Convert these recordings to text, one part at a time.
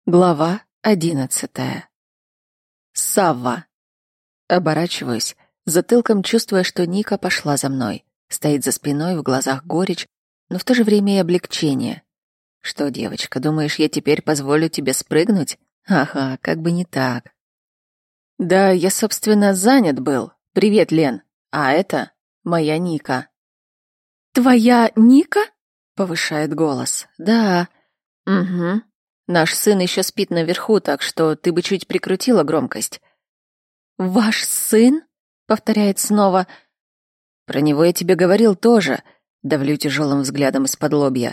Глава 11. Савва. Оборачиваюсь, затылком чувствуя, что Ника пошла за мной. Стоит за спиной, в глазах горечь, но в то же время и облегчение. Что, девочка, думаешь, я теперь позволю тебе спрыгнуть? Ага, как бы не так. Да, я, собственно, занят был. Привет, Лен. А это моя Ника. Твоя Ника? Повышает голос. Да. Угу. Наш сын еще спит наверху, так что ты бы чуть прикрутила громкость. Ваш сын? Повторяет снова. Про него я тебе говорил тоже. Давлю тяжелым взглядом из-под лобья.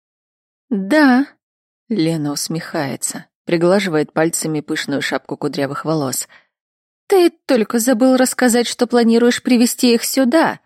Да. Лена усмехается, приглаживает пальцами пышную шапку кудрявых волос. Ты только забыл рассказать, что планируешь привезти их сюда.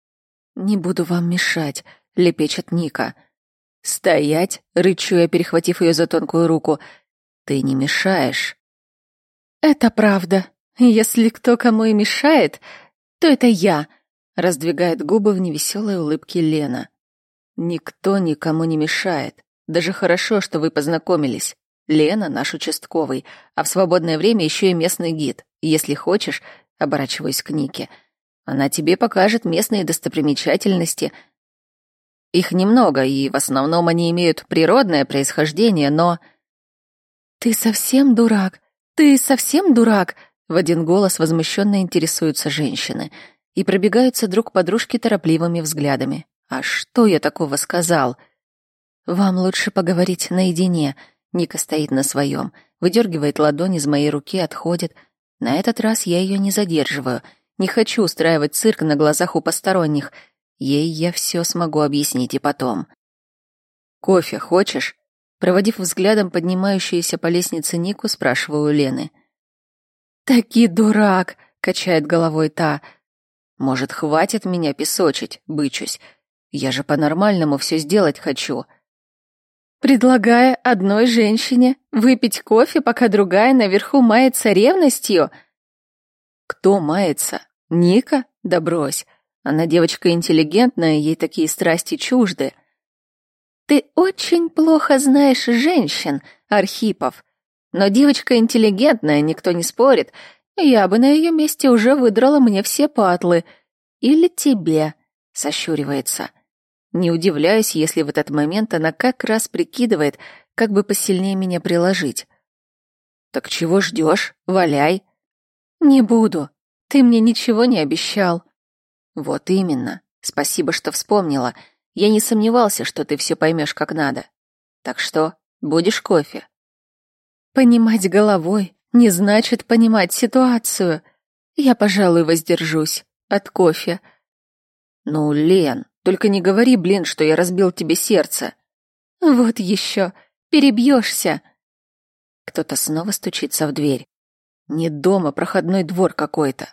Не буду вам мешать, лепечет Ника. «Стоять!» — рычу я, перехватив ее за тонкую руку. «Ты не мешаешь». «Это правда. Если кто кому и мешает, то это я», — раздвигает губы в невеселой улыбке Лена. «Никто никому не мешает. Даже хорошо, что вы познакомились. Лена — наш участковый, а в свободное время еще и местный гид. Если хочешь, оборачиваюсь к Нике, она тебе покажет местные достопримечательности». Их немного, и в основном они имеют природное происхождение, но... «Ты совсем дурак? Ты совсем дурак?» В один голос возмущенно интересуются женщины и пробегаются друг по дружке торопливыми взглядами. «А что я такого сказал?» «Вам лучше поговорить наедине». Ника стоит на своем, выдергивает ладонь из моей руки, отходит. На этот раз я ее не задерживаю. Не хочу устраивать цирк на глазах у посторонних. Ей я все смогу объяснить и потом. «Кофе хочешь?» Проводив взглядом поднимающуюся по лестнице Нику, спрашиваю у Лены. «Таки дурак!» — качает головой та. «Может, хватит меня песочить?» — бычусь. «Я же по-нормальному все сделать хочу». «Предлагая одной женщине выпить кофе, пока другая наверху мается ревностью?» «Кто мается? Ника? Да брось. Она девочка интеллигентная, ей такие страсти чужды». «Ты очень плохо знаешь женщин, Архипов. Но девочка интеллигентная, никто не спорит. Я бы на ее месте уже выдрала мне все патлы. Или тебе», — сощуривается. Не удивляюсь, если в этот момент она как раз прикидывает, как бы посильнее меня приложить. «Так чего ждешь? Валяй». «Не буду. Ты мне ничего не обещал». «Вот именно. Спасибо, что вспомнила. Я не сомневался, что ты все поймешь как надо. Так что, будешь кофе?» «Понимать головой не значит понимать ситуацию. Я, пожалуй, воздержусь от кофе». «Ну, Лен, только не говори, блин, что я разбил тебе сердце». «Вот еще. Перебьешься». Кто-то снова стучится в дверь. Не дома, проходной двор какой-то.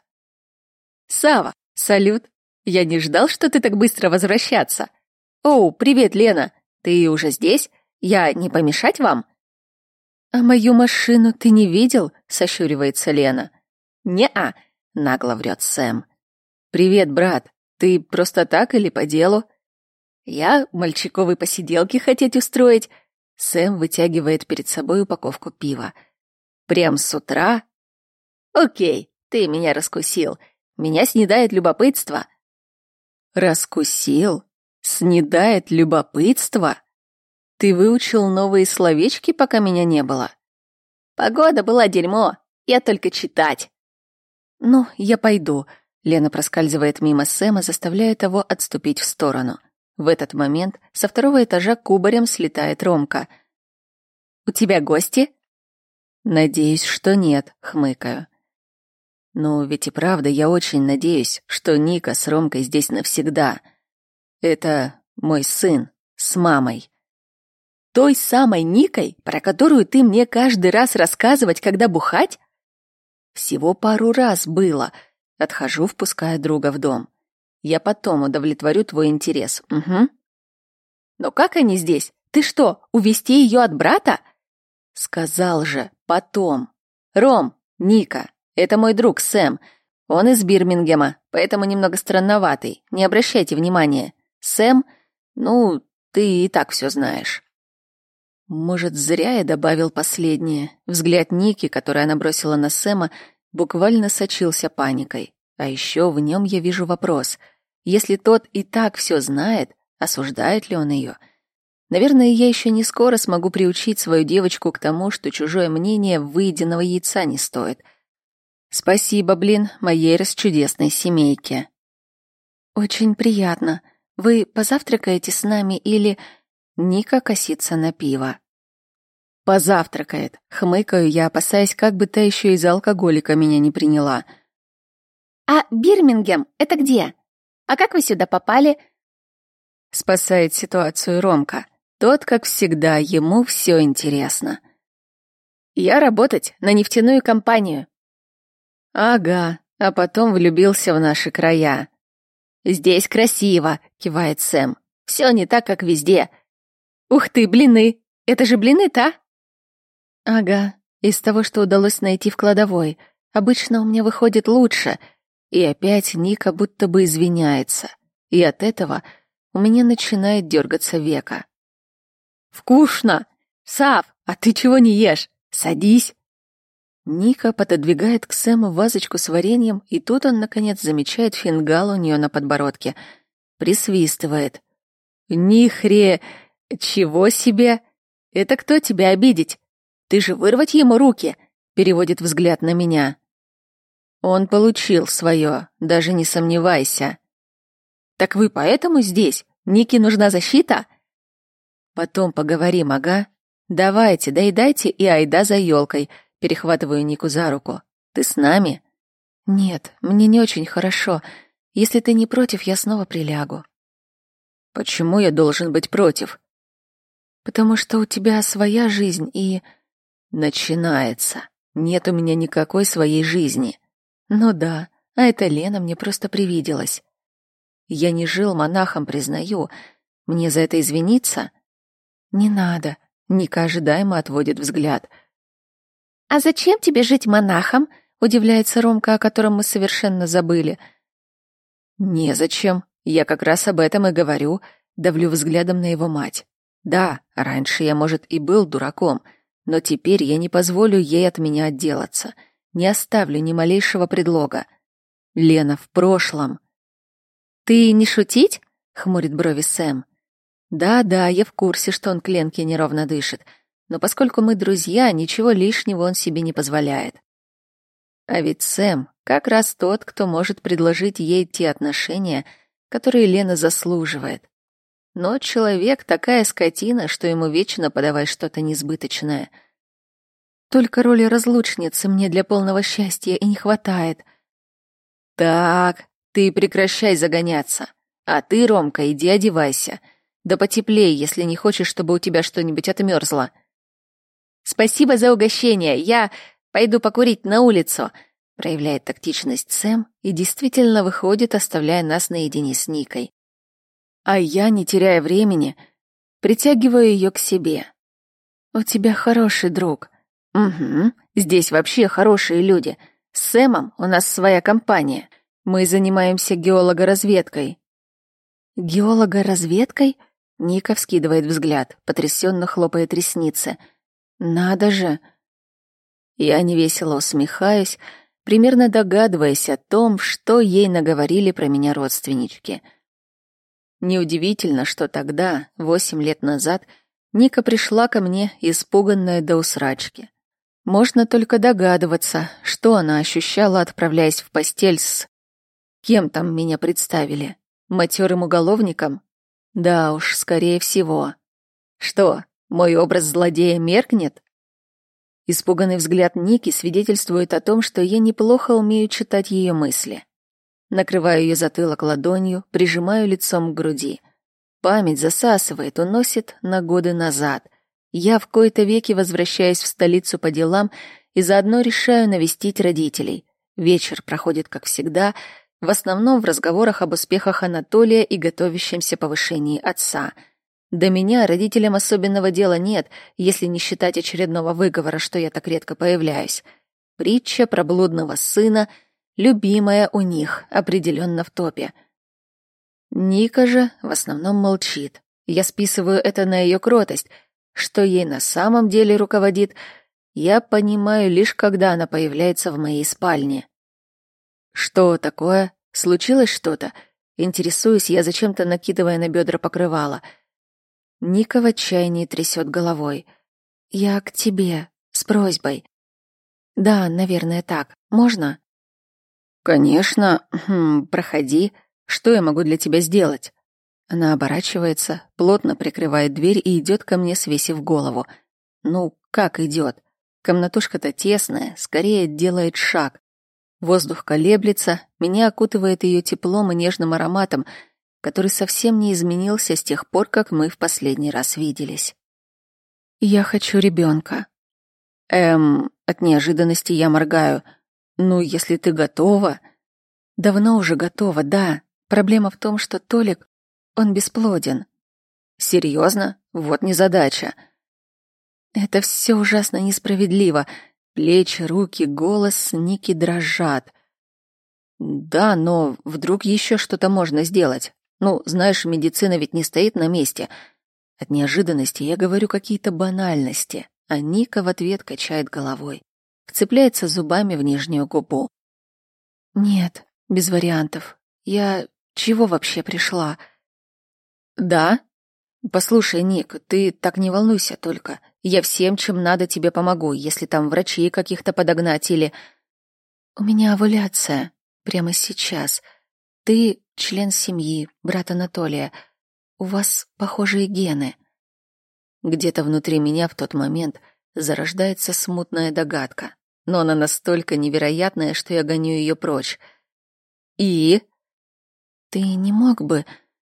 «Сава, салют. Я не ждал, что ты так быстро возвращаться. Оу, привет, Лена. Ты уже здесь? Я не помешать вам?» «А мою машину ты не видел?» — сощуривается Лена. «Не-а», — нагло врет Сэм. «Привет, брат. Ты просто так или по делу?» «Я мальчиковой посиделки хотеть устроить». Сэм вытягивает перед собой упаковку пива. «Прям с утра?» «Окей, ты меня раскусил. Меня снедает любопытство». «Раскусил? Снедает любопытство? Ты выучил новые словечки, пока меня не было?» «Погода была дерьмо. Я только читать». «Ну, я пойду». Лена проскальзывает мимо Сэма, заставляя того отступить в сторону. В этот момент со второго этажа кубарем слетает Ромка. «У тебя гости?» «Надеюсь, что нет», — хмыкаю. «Ну, ведь и правда, я очень надеюсь, что Ника с Ромкой здесь навсегда. Это мой сын с мамой». «Той самой Никой, про которую ты мне каждый раз рассказывать, когда бухать?» «Всего пару раз было». Отхожу, впуская друга в дом. «Я потом удовлетворю твой интерес, угу». «Но как они здесь? Ты что, увезти ее от брата?» «Сказал же, потом. Ром, Ника, это мой друг Сэм. Он из Бирмингема, поэтому немного странноватый. Не обращайте внимания. Сэм, ну, ты и так все знаешь». Может, зря я добавил последнее. Взгляд Ники, который она бросила на Сэма, буквально сочился паникой. А еще в нем я вижу вопрос. Если тот и так все знает, осуждает ли он ее? Наверное, я еще не скоро смогу приучить свою девочку к тому, что чужое мнение выеденного яйца не стоит. Спасибо, моей расчудесной семейке. Очень приятно. Вы позавтракаете с нами или... Ника косится на пиво. Позавтракает. Хмыкаю я, опасаясь, как бы та еще из алкоголика меня не приняла. А Бирмингем — это где? А как вы сюда попали? Спасает ситуацию Ромка. Тот, как всегда, ему все интересно. Я работать на нефтяную компанию. Ага, а потом влюбился в наши края. Здесь красиво, кивает Сэм. Все не так, как везде. Ух ты, блины! Это же блины-то? Ага, из того, что удалось найти в кладовой. Обычно у меня выходит лучше. И опять Ника будто бы извиняется. И от этого у меня начинает дергаться века. «Вкусно! Сав, а ты чего не ешь? Садись!» Ника пододвигает к Сэму вазочку с вареньем, и тут он, наконец, замечает фингал у нее на подбородке. Присвистывает. «Нихре... Чего себе? Это кто тебя обидеть? Ты же вырвать ему руки!» Переводит взгляд на меня. Он получил свое, даже не сомневайся. «Так вы поэтому здесь? Нике нужна защита?» «Потом поговорим, ага. Давайте, доедайте и айда за елкой», перехватываю Нику за руку. «Ты с нами?» «Нет, мне не очень хорошо. Если ты не против, я снова прилягу». «Почему я должен быть против?» «Потому что у тебя своя жизнь и...» «Начинается. Нет у меня никакой своей жизни». «Ну да, а эта Лена мне просто привиделась». «Я не жил монахом, признаю. Мне за это извиниться?» «Не надо», — Ника ожидаемо отводит взгляд. А зачем тебе жить монахом? Удивляется Ромка, о котором мы совершенно забыли. «Незачем. Я как раз об этом и говорю», — давлю взглядом на его мать. «Да, раньше я, может, и был дураком, но теперь я не позволю ей от меня отделаться. Не оставлю ни малейшего предлога. Лена в прошлом». «Ты не шутить?» — хмурит брови Сэм. «Да, я в курсе, что он к Ленке неровно дышит, но поскольку мы друзья, ничего лишнего он себе не позволяет. А ведь Сэм как раз тот, кто может предложить ей те отношения, которые Лена заслуживает. Но человек такая скотина, что ему вечно подавай что-то несбыточное. Только роли разлучницы мне для полного счастья и не хватает». «Так, ты прекращай загоняться. А ты, Ромка, иди одевайся. Да потеплее, если не хочешь, чтобы у тебя что-нибудь отмерзло». «Спасибо за угощение. Я пойду покурить на улицу», — проявляет тактичность Сэм и действительно выходит, оставляя нас наедине с Никой. А я, не теряя времени, притягиваю ее к себе. «У тебя хороший друг». «Угу, здесь вообще хорошие люди. С Сэмом у нас своя компания. Мы занимаемся геологоразведкой». «Геологоразведкой?» Ника вскидывает взгляд, потрясенно хлопает ресницы. «Надо же!» Я невесело усмехаюсь, примерно догадываясь о том, что ей наговорили про меня родственнички. Неудивительно, что тогда, 8 лет назад, Ника пришла ко мне, испуганная до усрачки. Можно только догадываться, что она ощущала, отправляясь в постель с... Кем там меня представили? Матёрым уголовником? Да уж, скорее всего. Что, мой образ злодея меркнет? Испуганный взгляд Ники свидетельствует о том, что я неплохо умею читать ее мысли. Накрываю ее затылок ладонью, прижимаю лицом к груди. Память засасывает, уносит на годы назад. Я в кои-то веки возвращаюсь в столицу по делам и заодно решаю навестить родителей. Вечер проходит, как всегда, в основном в разговорах об успехах Анатолия и готовящемся повышении отца. До меня родителям особенного дела нет, если не считать очередного выговора, что я так редко появляюсь. Притча про блудного сына, любимая у них, определенно в топе. Ника же в основном молчит. Я списываю это на ее кротость, что ей на самом деле руководит, я понимаю лишь когда она появляется в моей спальне. Что такое? Случилось что-то? Интересуюсь я, зачем-то накидывая на бедра покрывало. Ника в отчаянии трясет головой. Я к тебе, с просьбой. Да, наверное, так. Можно? Конечно. Проходи. Что я могу для тебя сделать? Она оборачивается, плотно прикрывает дверь и идет ко мне, свесив голову. Ну, как идет? Комнатушка-то тесная, скорее делает шаг. Воздух колеблется, меня окутывает ее теплом и нежным ароматом, который совсем не изменился с тех пор, как мы в последний раз виделись. Я хочу ребенка. От неожиданности я моргаю. Ну, если ты готова. Давно уже готова, да. Проблема в том, что Толик, он бесплоден. Серьезно? Вот незадача. Это все ужасно несправедливо. Плечи, руки, голос Ники дрожат. Да, но вдруг еще что-то можно сделать. Ну, знаешь, медицина ведь не стоит на месте. От неожиданности я говорю какие-то банальности, а Ника в ответ качает головой, вцепляется зубами в нижнюю губу. Нет, без вариантов. Я чего вообще пришла? Да? Послушай, Ник, ты так не волнуйся только. Я всем, чем надо, тебе помогу, если там врачей каких-то подогнать или... У меня овуляция. Прямо сейчас. Ты член семьи, брат Анатолия. У вас похожие гены. Где-то внутри меня в тот момент зарождается смутная догадка, но она настолько невероятная, что я гоню ее прочь. И? Ты не мог бы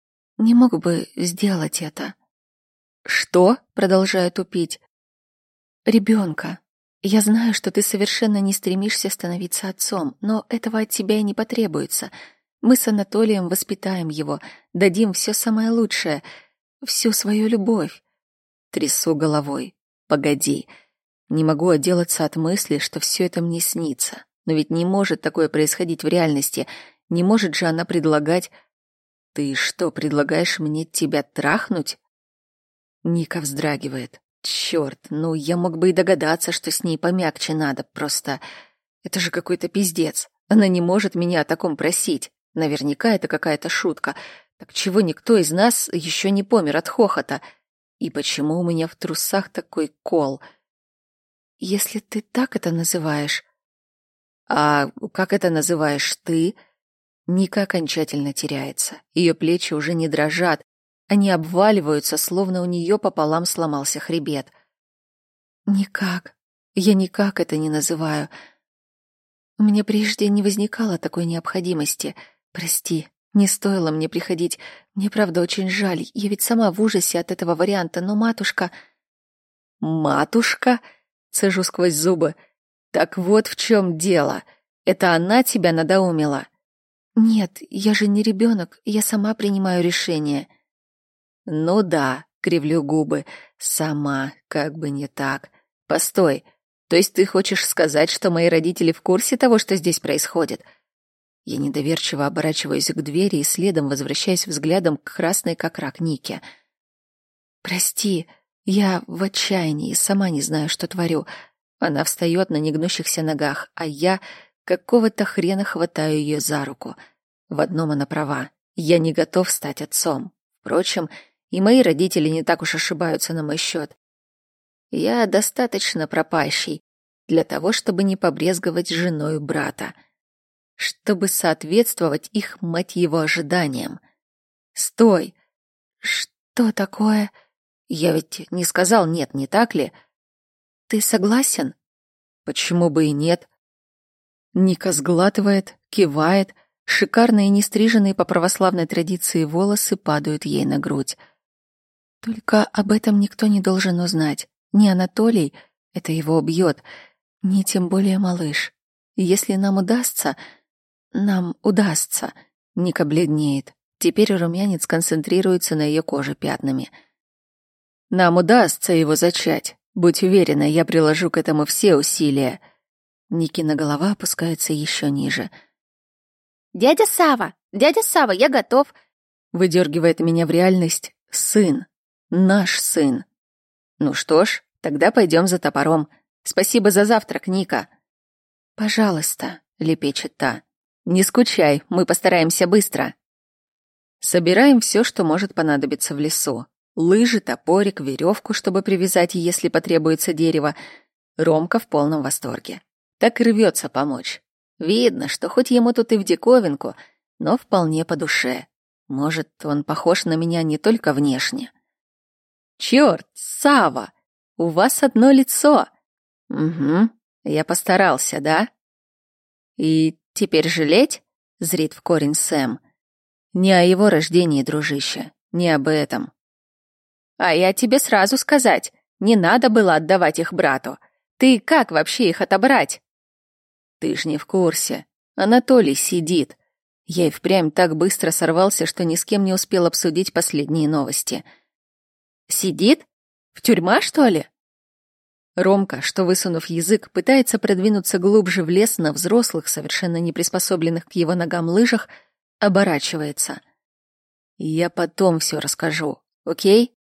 сделать это? Что? Продолжаю тупить. Ребенка. Я знаю, что ты совершенно не стремишься становиться отцом, но этого от тебя и не потребуется. Мы с Анатолием воспитаем его, дадим все самое лучшее, всю свою любовь. Трясу головой. Погоди. Не могу отделаться от мысли, что все это мне снится. Но ведь не может такое происходить в реальности. Не может же она предлагать... Ты что, предлагаешь мне тебя трахнуть? Ника вздрагивает. Черт, ну я мог бы и догадаться, что с ней помягче надо, просто... Это же какой-то пиздец. Она не может меня о таком просить. Наверняка это какая-то шутка. Так чего никто из нас еще не помер от хохота? И почему у меня в трусах такой кол? Если ты так это называешь... А как это называешь ты? Ника окончательно теряется. Ее плечи уже не дрожат. Они обваливаются, словно у нее пополам сломался хребет. Никак. Я никак это не называю. У меня прежде не возникало такой необходимости. Прости, не стоило мне приходить. Мне правда очень жаль. Я ведь сама в ужасе от этого варианта, но матушка... Матушка? Цежу сквозь зубы. Так вот в чем дело. Это она тебя надоумила? Нет, я же не ребенок. Я сама принимаю решение. Ну да, кривлю губы. Сама, как бы не так. Постой, то есть ты хочешь сказать, что мои родители в курсе того, что здесь происходит? Я недоверчиво оборачиваюсь к двери и следом возвращаюсь взглядом к красной как рак Нике. Прости, я в отчаянии, сама не знаю, что творю. Она встает на негнущихся ногах, а я какого-то хрена хватаю ее за руку. В одном она права. Я не готов стать отцом. Впрочем, и мои родители не так уж ошибаются на мой счет. Я достаточно пропащий для того, чтобы не побрезговать женой брата, чтобы соответствовать их, мать его, ожиданиям. Стой! Что такое? Я ведь не сказал «нет», не так ли? Ты согласен? Почему бы и нет? Ника сглатывает, кивает, шикарные нестриженные по православной традиции волосы падают ей на грудь. Только об этом никто не должен узнать. Ни Анатолий, это его убьет, ни тем более малыш. Если нам удастся... Ника бледнеет. Теперь румянец концентрируется на ее коже пятнами. Нам удастся его зачать. Будь уверена, я приложу к этому все усилия. Никина голова опускается еще ниже. Дядя Сава, я готов. Выдергивает меня в реальность сын. Наш сын. Ну что ж, тогда пойдем за топором. Спасибо за завтрак, Ника. Пожалуйста, лепечет та. Не скучай, мы постараемся быстро. Собираем все, что может понадобиться в лесу. Лыжи, топорик, веревку, чтобы привязать, если потребуется дерево. Ромка в полном восторге. Так и рвется помочь. Видно, что хоть ему тут и в диковинку, но вполне по душе. Может, он похож на меня не только внешне. Чёрт, Сава, у вас одно лицо. Угу, я постарался, да? И теперь жалеть? Зрит в корень Сэм. Не о его рождении, дружище, не об этом. А я тебе сразу сказать, не надо было отдавать их брату. Ты как вообще их отобрать? Ты ж не в курсе. Анатолий сидит. Я и впрямь так быстро сорвался, что ни с кем не успел обсудить последние новости. Сидит? В тюрьма, что ли? Ромка, что высунув язык, пытается продвинуться глубже в лес на взрослых, совершенно не приспособленных к его ногам лыжах, оборачивается. Я потом все расскажу, окей?